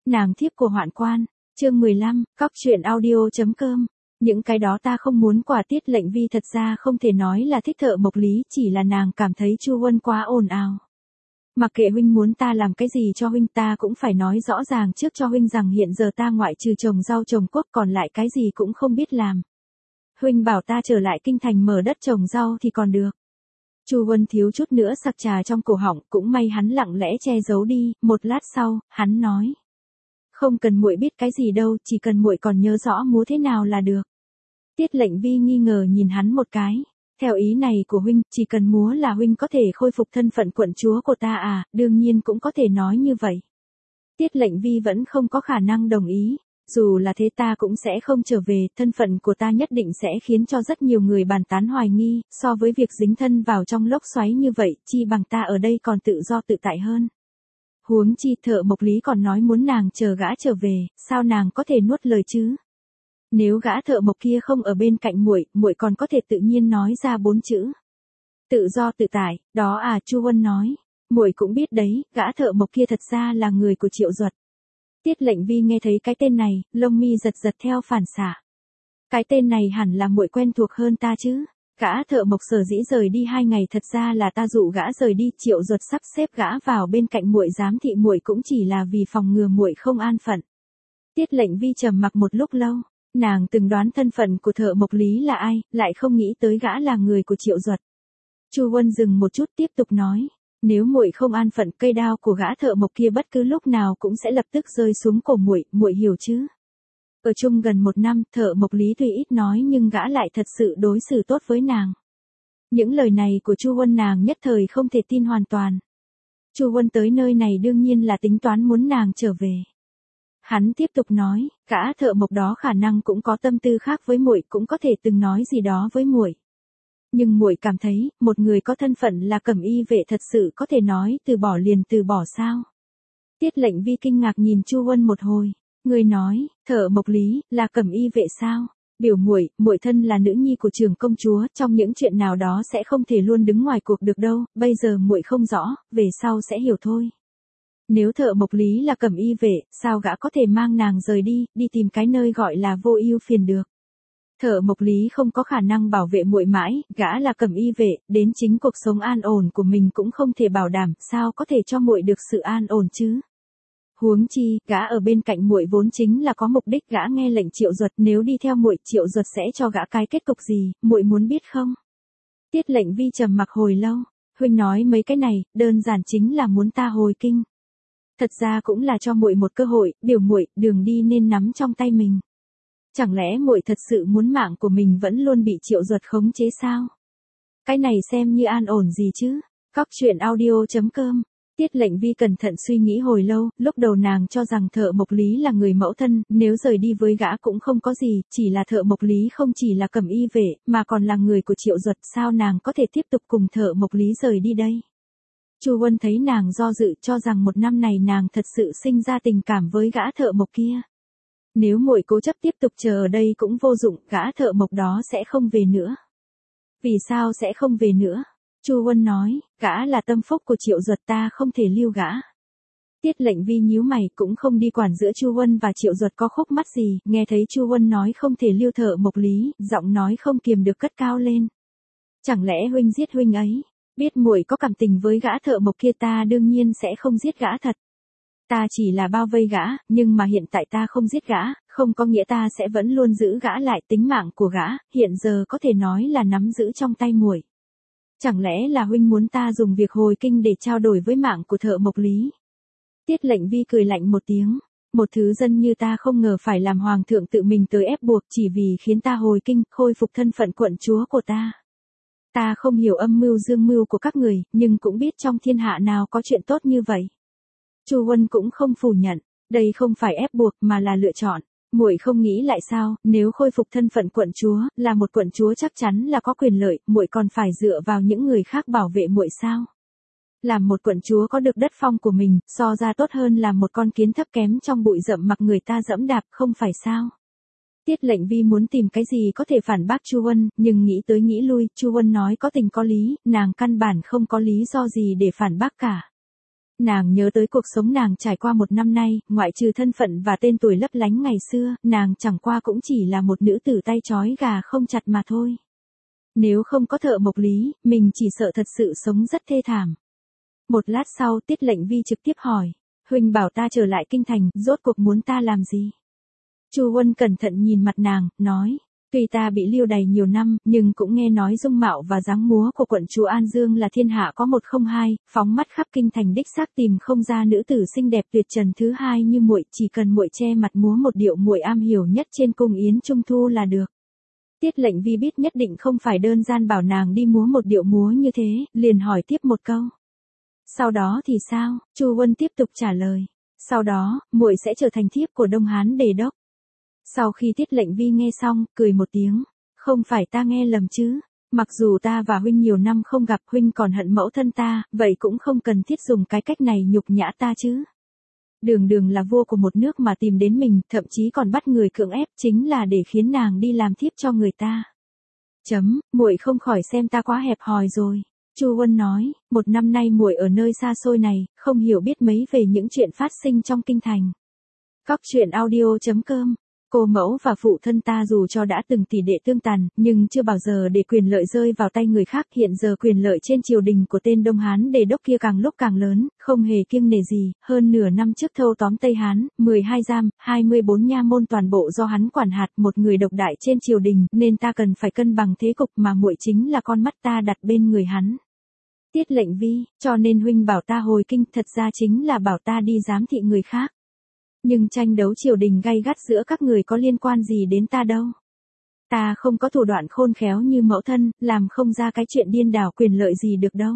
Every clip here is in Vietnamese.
Nàng thiếp của Hoạn Quan, chương 15, cóc truyện audio.com. Những cái đó ta không muốn. Quả Tiết Lệnh Vi thật ra không thể nói là thích Thợ Mộc Lý, chỉ là nàng cảm thấy Chu Huân quá ồn ào. Mặc kệ huynh muốn ta làm cái gì cho huynh, ta cũng phải nói rõ ràng trước cho huynh rằng hiện giờ ta ngoại trừ trồng rau trồng quốc còn lại cái gì cũng không biết làm. Huynh bảo ta trở lại kinh thành mở đất trồng rau thì còn được. Chu Huân thiếu chút nữa sặc trà trong cổ họng, cũng may hắn lặng lẽ che giấu đi. Một lát sau, hắn nói: "Không cần muội biết cái gì đâu, chỉ cần muội còn nhớ rõ múa thế nào là được." Tiết Lệnh Vi nghi ngờ nhìn hắn một cái. "Theo ý này của huynh, chỉ cần múa là huynh có thể khôi phục thân phận quận chúa của ta à?" "Đương nhiên cũng có thể nói như vậy." Tiết Lệnh Vi vẫn không có khả năng đồng ý. "Dù là thế ta cũng sẽ không trở về, thân phận của ta nhất định sẽ khiến cho rất nhiều người bàn tán hoài nghi, so với việc dính thân vào trong lốc xoáy như vậy, chi bằng ta ở đây còn tự do tự tại hơn. Huống chi Thợ Mộc Lý còn nói muốn nàng chờ gã trở về, sao nàng có thể nuốt lời chứ? Nếu gã thợ mộc kia không ở bên cạnh muội, muội còn có thể tự nhiên nói ra 4 chữ. Tự do tự tại, đó à?" Chu Huân nói. "Muội cũng biết đấy, gã thợ mộc kia thật ra là người của Triệu Duật." Tiết Lệnh Vi nghe thấy cái tên này, lông mi giật giật theo phản xạ. "Cái tên này hẳn là muội quen thuộc hơn ta chứ? Gã thợ mộc sở dĩ rời đi 2 ngày thật ra là ta dụ gã rời đi, Triệu Duật sắp xếp gã vào bên cạnh muội giám thị muội cũng chỉ là vì phòng ngừa muội không an phận." Tiết Lệnh Vi trầm mặc một lúc lâu, nàng từng đoán thân phận của Thợ Mộc Lý là ai, lại không nghĩ tới gã là người của Triệu Duật. Chu Huân dừng một chút tiếp tục nói: "Nếu muội không an phận, cây đao của gã thợ mộc kia bất cứ lúc nào cũng sẽ lập tức rơi xuống cổ muội, muội hiểu chứ?" Ở chung gần 1 năm, Thợ Mộc Lý tuy ít nói nhưng gã lại thật sự đối xử tốt với nàng. Những lời này của Chu Huân nàng nhất thời không thể tin hoàn toàn. Chu Huân tới nơi này đương nhiên là tính toán muốn nàng trở về. Hắn tiếp tục nói: "Gã thợ mộc đó khả năng cũng có tâm tư khác với muội, cũng có thể từng nói gì đó với muội. Nhưng muội cảm thấy, một người có thân phận là cẩm y vệ thật sự có thể nói từ bỏ liền từ bỏ sao?" Tiết Lệnh Vi kinh ngạc nhìn Chu Huân một hồi. "Ngươi nói, Thợ Mộc Lý là cẩm y vệ sao? Biểu muội, muội thân là nữ nhi của trưởng công chúa, trong những chuyện nào đó sẽ không thể luôn đứng ngoài cuộc được đâu, bây giờ muội không rõ, về sau sẽ hiểu thôi. Nếu Thợ Mộc Lý là cẩm y vệ, sao gã có thể mang nàng rời đi, đi tìm cái nơi gọi là Vô Ưu Phiền được? Thợ Mộc Lý không có khả năng bảo vệ muội mãi, gã là cẩm y vệ, đến chính cuộc sống an ổn của mình cũng không thể bảo đảm, sao có thể cho muội được sự an ổn chứ? Huống chi, gã ở bên cạnh muội vốn chính là có mục đích, gã nghe lệnh Triệu Duật, nếu đi theo muội, Triệu Duật sẽ cho gã cái kết cục gì, muội muốn biết không?" Tiết Lệnh Vi trầm mặc hồi lâu. "Huynh nói mấy cái này, đơn giản chính là muốn ta hồi kinh. Thật ra cũng là cho muội một cơ hội, biểu muội, đường đi nên nắm trong tay mình. Chẳng lẽ muội thật sự muốn mạng của mình vẫn luôn bị Triệu Duật khống chế sao? Cái này xem như an ổn gì chứ?" Cóc truyện audio.com. Tiết Lệnh Vi cẩn thận suy nghĩ hồi lâu, lúc đầu nàng cho rằng Thợ Mộc Lý là người mẫu thân, nếu rời đi với gã cũng không có gì, chỉ là Thợ Mộc Lý không chỉ là cẩm y vệ, mà còn là người của Triệu Duật, sao nàng có thể tiếp tục cùng Thợ Mộc Lý rời đi đây? Chu Huân thấy nàng do dự, cho rằng 1 năm này nàng thật sự sinh ra tình cảm với gã thợ mộc kia. Nếu muội cố chấp tiếp tục chờ ở đây cũng vô dụng, gã thợ mộc đó sẽ không về nữa. "Vì sao sẽ không về nữa?" Chu Huân nói, "Gã là tâm phúc của Triệu Duật, ta không thể lưu gã." Tiết Lệnh Vi nhíu mày, cũng không đi quản giữa Chu Huân và Triệu Duật có khúc mắc gì, nghe thấy Chu Huân nói không thể lưu Thợ Mộc Lý, giọng nói không kiềm được cất cao lên. "Chẳng lẽ huynh giết huynh ấy? Biết muội có cảm tình với gã thợ mộc kia, ta đương nhiên sẽ không giết gã thật. Ta chỉ là bao vây gã, nhưng mà hiện tại ta không giết gã, không có nghĩa ta sẽ vẫn luôn giữ gã lại, tính mạng của gã, hiện giờ có thể nói là nắm giữ trong tay muội. Chẳng lẽ là huynh muốn ta dùng việc hồi kinh để trao đổi với mạng của Thợ Mộc Lý?" Tiết Lệnh Vi cười lạnh một tiếng. "Một thứ dân như ta không ngờ phải làm hoàng thượng tự mình tới ép buộc chỉ vì khiến ta hồi kinh, khôi phục thân phận quận chúa của ta. Ta không hiểu âm mưu dương mưu của các người, nhưng cũng biết trong thiên hạ nào có chuyện tốt như vậy." Chu Huân cũng không phủ nhận, đây không phải ép buộc mà là lựa chọn. "Muội không nghĩ lại sao, nếu khôi phục thân phận quận chúa, là một quận chúa chắc chắn là có quyền lợi, muội còn phải dựa vào những người khác bảo vệ muội sao? Làm một quận chúa có được đất phong của mình, so ra tốt hơn là một con kiến thấp kém trong bụi rậm mặc người ta dẫm đạp, không phải sao?" Tiết Lệnh Vi muốn tìm cái gì có thể phản bác Chu Huân, nhưng nghĩ tới nghĩ lui, Chu Huân nói có tình có lý, nàng căn bản không có lý do gì để phản bác cả. Nàng nhớ tới cuộc sống nàng trải qua một năm nay, ngoại trừ thân phận và tên tuổi lấp lánh ngày xưa, nàng chẳng qua cũng chỉ là một nữ tử tay trói gà không chặt mà thôi. Nếu không có Thợ Mộc Lý, mình chỉ sợ thật sự sống rất thê thảm. Một lát sau Tiết Lệnh Vi trực tiếp hỏi, huynh bảo ta trở lại kinh thành, rốt cuộc muốn ta làm gì? Chu Huân cẩn thận nhìn mặt nàng, nói, tuy ta bị lưu đày nhiều năm, nhưng cũng nghe nói dung mạo và dáng múa của quận chúa An Dương là thiên hạ có một không hai, phóng mắt khắp kinh thành đích xác tìm không ra nữ tử xinh đẹp tuyệt trần thứ hai như muội, chỉ cần muội che mặt múa một điệu muội am hiểu nhất trên cung yến trung thu là được. Tiết Lệnh Vi biết nhất định không phải đơn giản bảo nàng đi múa một điệu múa như thế, liền hỏi tiếp một câu. Sau đó thì sao? Chu Huân tiếp tục trả lời. Sau đó, muội sẽ trở thành thiếp của Đông Hán Đề Đốc. Sau khi Tiết Lệnh Vi nghe xong, cười một tiếng. Không phải ta nghe lầm chứ? Mặc dù ta và huynh nhiều năm không gặp, huynh còn hận mẫu thân ta, vậy cũng không cần thiết dùng cái cách này nhục nhã ta chứ. Đường Đường là vua của một nước mà tìm đến mình, thậm chí còn bắt người cưỡng ép, chính là để khiến nàng đi làm thiếp cho người ta. Muội không khỏi xem ta quá hẹp hòi rồi. Chu Huân nói, một năm nay muội ở nơi xa xôi này, không hiểu biết mấy về những chuyện phát sinh trong kinh thành. Cóc truyện audio.com. Cô mẫu và phụ thân ta dù cho đã từng tỷ đệ tương tàn, nhưng chưa bao giờ để quyền lợi rơi vào tay người khác. Hiện giờ quyền lợi trên triều đình của tên Đông Hán Đề Đốc kia càng lúc càng lớn, không hề kiêng nể gì. Hơn nửa năm trước thâu tóm Tây Hán, 12 giam, 24 nha môn toàn bộ do hắn quản hạt, một người độc đại trên triều đình, nên ta cần phải cân bằng thế cục, mà muội chính là con mắt ta đặt bên người hắn. Tiết Lệnh Vi, cho nên huynh bảo ta hồi kinh, thật ra chính là bảo ta đi giám thị người khác. Nhưng tranh đấu triều đình gay gắt giữa các người có liên quan gì đến ta đâu. Ta không có thủ đoạn khôn khéo như mẫu thân, làm không ra cái chuyện điên đảo quyền lợi gì được đâu.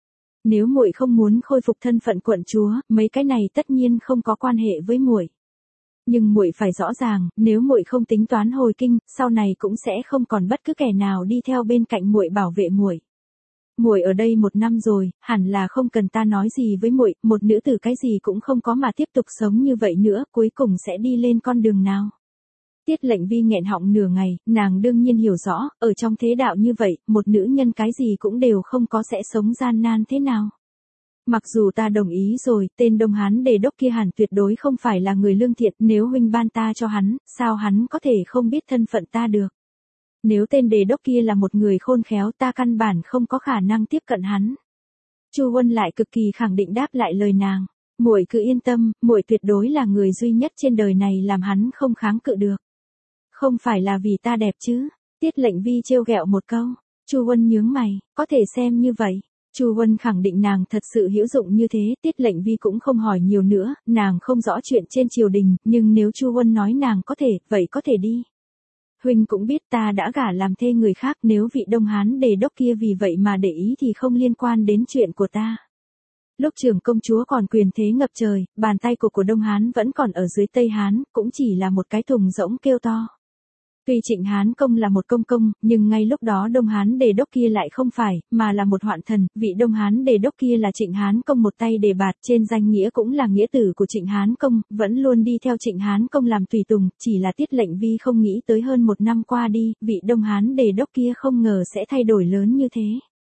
Nếu muội không muốn khôi phục thân phận quận chúa, mấy cái này tất nhiên không có quan hệ với muội. Nhưng muội phải rõ ràng, nếu muội không tính toán hồi kinh, sau này cũng sẽ không còn bất cứ kẻ nào đi theo bên cạnh muội bảo vệ muội. Muội ở đây một năm rồi, hẳn là không cần ta nói gì với muội, một nữ tử cái gì cũng không có mà tiếp tục sống như vậy nữa, cuối cùng sẽ đi lên con đường nào. Tiết Lệnh Vi nghẹn họng nửa ngày, nàng đương nhiên hiểu rõ, ở trong thế đạo như vậy, một nữ nhân cái gì cũng đều không có sẽ sống gian nan thế nào. Mặc dù ta đồng ý rồi, tên Đông Hán Đề Đốc kia hẳn tuyệt đối không phải là người lương thiện, nếu huynh ban ta cho hắn, sao hắn có thể không biết thân phận ta được. Nếu tên Đề Đốc kia là một người khôn khéo, ta căn bản không có khả năng tiếp cận hắn. Chu Huân lại cực kỳ khẳng định đáp lại lời nàng. Muội cứ yên tâm, muội tuyệt đối là người duy nhất trên đời này làm hắn không kháng cự được. Không phải là vì ta đẹp chứ? Tiết Lệnh Vi trêu ghẹo một câu. Chu Huân nhướng mày, có thể xem như vậy. Chu Huân khẳng định nàng thật sự hữu dụng như thế, Tiết Lệnh Vi cũng không hỏi nhiều nữa, nàng không rõ chuyện trên triều đình, nhưng nếu Chu Huân nói nàng có thể, vậy có thể đi. Huynh cũng biết ta đã gả làm thê người khác, nếu vị Đông Hán Đề Đốc kia vì vậy mà để ý thì không liên quan đến chuyện của ta. Lúc trưởng công chúa còn quyền thế ngập trời, bàn tay của Đông Hán vẫn còn ở dưới Tây Hán, cũng chỉ là một cái thùng rỗng kêu to. Tuy Trịnh Hán Công là một công, nhưng ngay lúc đó Đông Hán Đề Đốc kia lại không phải, mà là một hoạn thần, vị Đông Hán Đề Đốc kia là Trịnh Hán Công một tay đề bạt, trên danh nghĩa cũng là nghĩa tử của Trịnh Hán Công, vẫn luôn đi theo Trịnh Hán Công làm tùy tùng, chỉ là Tiết Lệnh Vi không nghĩ tới hơn một năm qua đi, vị Đông Hán Đề Đốc kia không ngờ sẽ thay đổi lớn như thế.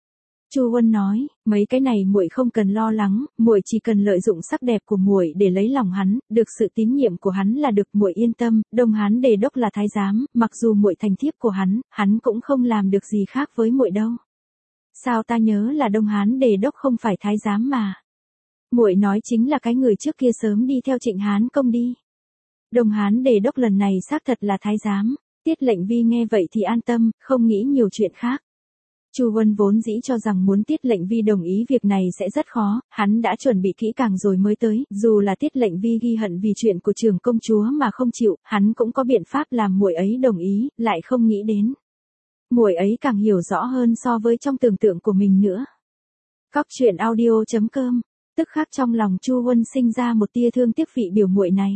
Chu Huân nói, mấy cái này muội không cần lo lắng, muội chỉ cần lợi dụng sắc đẹp của muội để lấy lòng hắn, được sự tín nhiệm của hắn là được, muội yên tâm, Đông Hán Đề Đốc là thái giám, mặc dù muội thành thiếp của hắn cũng không làm được gì khác với muội đâu. Sao ta nhớ là Đông Hán Đề Đốc không phải thái giám mà. Muội nói chính là cái người trước kia sớm đi theo Trịnh Hán Công đi. Đông Hán Đề Đốc lần này xác thật là thái giám. Tiết Lệnh Vi nghe vậy thì an tâm, không nghĩ nhiều chuyện khác. Chu Huân vốn dĩ cho rằng muốn Tiết Lệnh Vi đồng ý việc này sẽ rất khó, hắn đã chuẩn bị kỹ càng rồi mới tới, dù là Tiết Lệnh Vi ghi hận vì chuyện của trưởng công chúa mà không chịu, hắn cũng có biện pháp làm muội ấy đồng ý, lại không nghĩ đến. Muội ấy càng hiểu rõ hơn so với trong tưởng tượng của mình nữa. Cóc truyện audio.com, tức khắc trong lòng Chu Huân sinh ra một tia thương tiếc vị biểu muội này.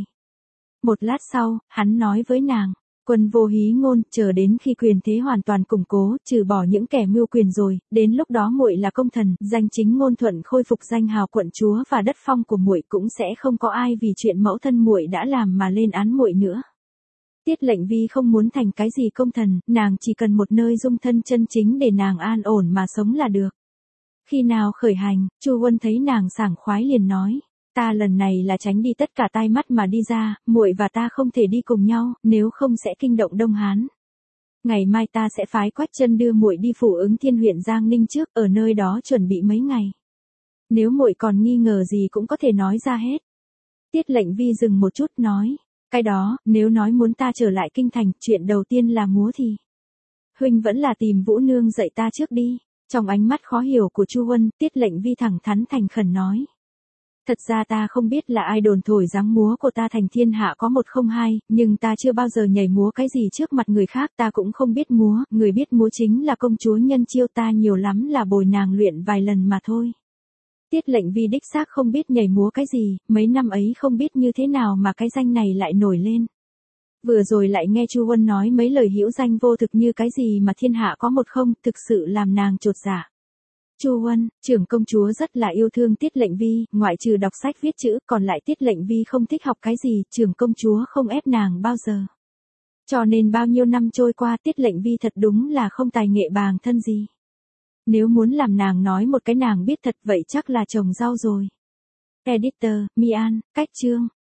Một lát sau, hắn nói với nàng. Quân vô hí ngôn, chờ đến khi quyền thế hoàn toàn củng cố, trừ bỏ những kẻ mưu quyền rồi, đến lúc đó muội là công thần, danh chính ngôn thuận khôi phục danh hào quận chúa và đất phong của muội, cũng sẽ không có ai vì chuyện mẫu thân muội đã làm mà lên án muội nữa. Tiết Lệnh Vi không muốn thành cái gì công thần, nàng chỉ cần một nơi dung thân chân chính để nàng an ổn mà sống là được. Khi nào khởi hành, Chu Huân thấy nàng sảng khoái liền nói, ta lần này là tránh đi tất cả tai mắt mà đi ra, muội và ta không thể đi cùng nhau, nếu không sẽ kinh động Đông Hán. Ngày mai ta sẽ phái Quách Chân đưa muội đi Phủ Ứng Thiên huyện Giang Ninh trước, ở nơi đó chuẩn bị mấy ngày. Nếu muội còn nghi ngờ gì cũng có thể nói ra hết. Tiết Lệnh Vi dừng một chút nói, cái đó, nếu nói muốn ta trở lại kinh thành, chuyện đầu tiên là múa thì. Huynh vẫn là tìm Vũ Nương dạy ta trước đi. Trong ánh mắt khó hiểu của Chu Huân, Tiết Lệnh Vi thẳng thắn thành khẩn nói. Thật ra ta không biết là ai đồn thổi dáng múa của ta thành thiên hạ có 102, nhưng ta chưa bao giờ nhảy múa cái gì trước mặt người khác, ta cũng không biết múa, người biết múa chính là công chúa Nhân Chiêu, ta nhiều lắm là bồi nàng luyện vài lần mà thôi. Tiết Lệnh Vi đích xác không biết nhảy múa cái gì, mấy năm ấy không biết như thế nào mà cái danh này lại nổi lên. Vừa rồi lại nghe Chu Huân nói mấy lời hữu danh vô thực như cái gì mà thiên hạ có 10, thực sự làm nàng chột dạ. Chu Huân, trưởng công chúa rất là yêu thương Tiết Lệnh Vi, ngoại trừ đọc sách viết chữ, còn lại Tiết Lệnh Vi không thích học cái gì, trưởng công chúa không ép nàng bao giờ. Cho nên bao nhiêu năm trôi qua Tiết Lệnh Vi thật đúng là không tài nghệ bàng thân gì. Nếu muốn làm nàng nói một cái nàng biết thật vậy chắc là trồng rau rồi. Editor, Mian, cách chương.